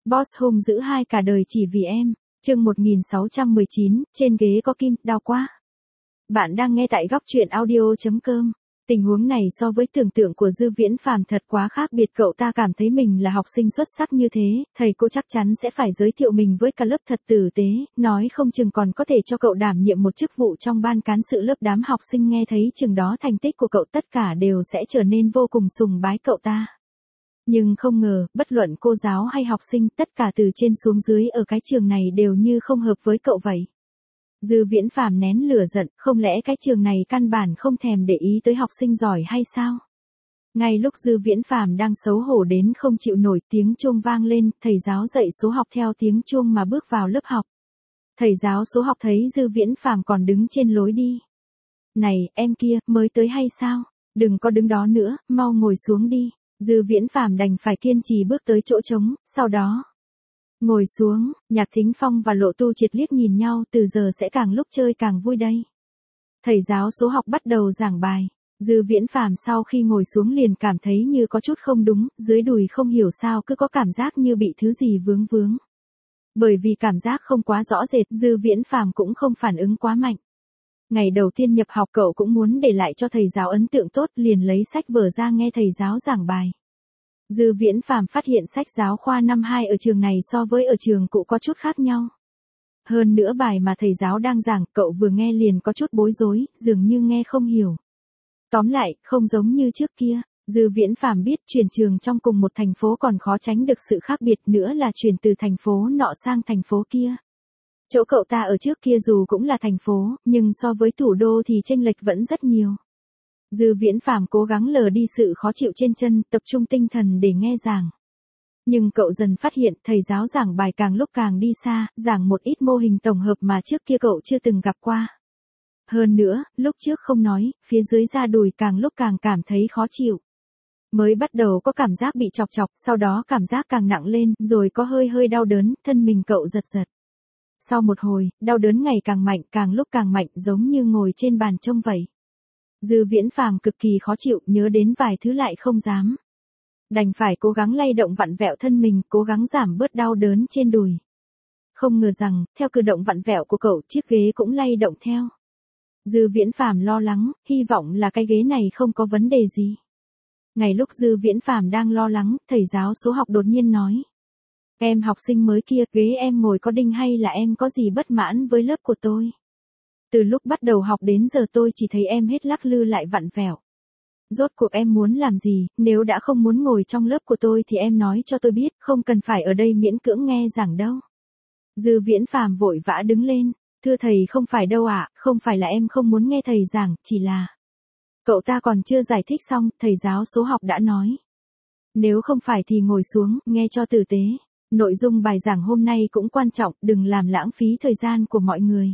Boss hung dữ hai cả đời chỉ vì em. Chương 1619, trên ghế có kim, đau quá. Bạn đang nghe tại góc truyện audio.com. Tình huống này so với tưởng tượng của Dư Viễn Phàm thật quá khác biệt. Cậu ta cảm thấy mình là học sinh xuất sắc như thế, thầy cô chắc chắn sẽ phải giới thiệu mình với cả lớp thật tử tế, nói không chừng còn có thể cho cậu đảm nhiệm một chức vụ trong ban cán sự lớp. Đám học sinh nghe thấy chừng đó thành tích của cậu tất cả đều sẽ trở nên vô cùng sùng bái cậu ta. Nhưng không ngờ, bất luận cô giáo hay học sinh, tất cả từ trên xuống dưới ở cái trường này đều như không hợp với cậu vậy. Dư Viễn Phàm nén lửa giận, không lẽ cái trường này căn bản không thèm để ý tới học sinh giỏi hay sao? Ngay lúc Dư Viễn Phàm đang xấu hổ đến không chịu nổi, tiếng chuông vang lên, thầy giáo dạy số học theo tiếng chuông mà bước vào lớp học. Thầy giáo số học thấy Dư Viễn Phàm còn đứng trên lối đi. "Này, em kia, mới tới hay sao? Đừng có đứng đó nữa, mau ngồi xuống đi." Dư Viễn Phàm đành phải kiên trì bước tới chỗ trống, sau đó ngồi xuống. Nhạc Thính Phong và Lộ Tu Triệt liếc nhìn nhau, từ giờ sẽ càng lúc chơi càng vui đây. Thầy giáo số học bắt đầu giảng bài. Dư Viễn Phàm sau khi ngồi xuống liền cảm thấy như có chút không đúng, dưới đùi không hiểu sao cứ có cảm giác như bị thứ gì vướng vướng. Bởi vì cảm giác không quá rõ rệt, Dư Viễn Phàm cũng không phản ứng quá mạnh. Ngày đầu tiên nhập học cậu cũng muốn để lại cho thầy giáo ấn tượng tốt, liền lấy sách vở ra nghe thầy giáo giảng bài. Dư Viễn Phàm phát hiện sách giáo khoa năm 2 ở trường này so với ở trường cũ có chút khác nhau. Hơn nữa bài mà thầy giáo đang giảng, cậu vừa nghe liền có chút bối rối, dường như nghe không hiểu. Tóm lại, không giống như trước kia. Dư Viễn Phàm biết chuyển trường trong cùng một thành phố còn khó tránh được sự khác biệt, nữa là chuyển từ thành phố nọ sang thành phố kia. Chỗ cậu ta ở trước kia dù cũng là thành phố, nhưng so với thủ đô thì chênh lệch vẫn rất nhiều. Dư Viễn Phàm cố gắng lờ đi sự khó chịu trên chân, tập trung tinh thần để nghe giảng. Nhưng cậu dần phát hiện thầy giáo giảng bài càng lúc càng đi xa, giảng một ít mô hình tổng hợp mà trước kia cậu chưa từng gặp qua. Hơn nữa, lúc trước không nói, phía dưới da đùi càng lúc càng cảm thấy khó chịu. Mới bắt đầu có cảm giác bị chọc chọc, sau đó cảm giác càng nặng lên, rồi có hơi hơi đau đớn, thân mình cậu giật giật. Sau một hồi, đau đớn ngày càng mạnh, càng lúc càng mạnh, giống như ngồi trên bàn trông vậy. Dư Viễn Phàm cực kỳ khó chịu, nhớ đến vài thứ lại không dám. Đành phải cố gắng lay động vặn vẹo thân mình, cố gắng giảm bớt đau đớn trên đùi. Không ngờ rằng, theo cử động vặn vẹo của cậu, chiếc ghế cũng lay động theo. Dư Viễn Phàm lo lắng, hy vọng là cái ghế này không có vấn đề gì. Ngay lúc Dư Viễn Phàm đang lo lắng, thầy giáo số học đột nhiên nói: "Em học sinh mới kia, ghế em ngồi có đinh hay là em có gì bất mãn với lớp của tôi? Từ lúc bắt đầu học đến giờ tôi chỉ thấy em hết lắc lư lại vặn vẹo. Rốt cuộc em muốn làm gì, nếu đã không muốn ngồi trong lớp của tôi thì em nói cho tôi biết, không cần phải ở đây miễn cưỡng nghe giảng đâu." Dư Viễn Phàm vội vã đứng lên: "Thưa thầy, không phải đâu ạ, không phải là em không muốn nghe thầy giảng, chỉ là..." Cậu ta còn chưa giải thích xong, thầy giáo số học đã nói: "Nếu không phải thì ngồi xuống, nghe cho tử tế. Nội dung bài giảng hôm nay cũng quan trọng, đừng làm lãng phí thời gian của mọi người."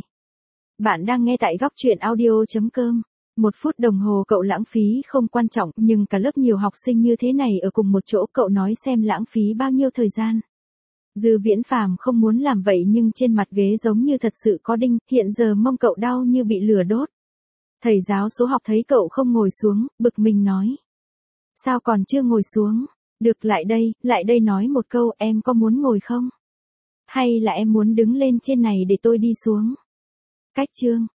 Bạn đang nghe tại góc truyện audio.com. 1 phút đồng hồ cậu lãng phí không quan trọng, nhưng cả lớp nhiều học sinh như thế này ở cùng một chỗ, cậu nói xem lãng phí bao nhiêu thời gian. Dư Viễn Phàm không muốn làm vậy nhưng trên mặt ghế giống như thật sự có đinh, hiện giờ mông cậu đau như bị lửa đốt. Thầy giáo số học thấy cậu không ngồi xuống, bực mình nói: "Sao còn chưa ngồi xuống? Được, lại đây nói một câu, em có muốn ngồi không? Hay là em muốn đứng lên trên này để tôi đi xuống?" Cách chương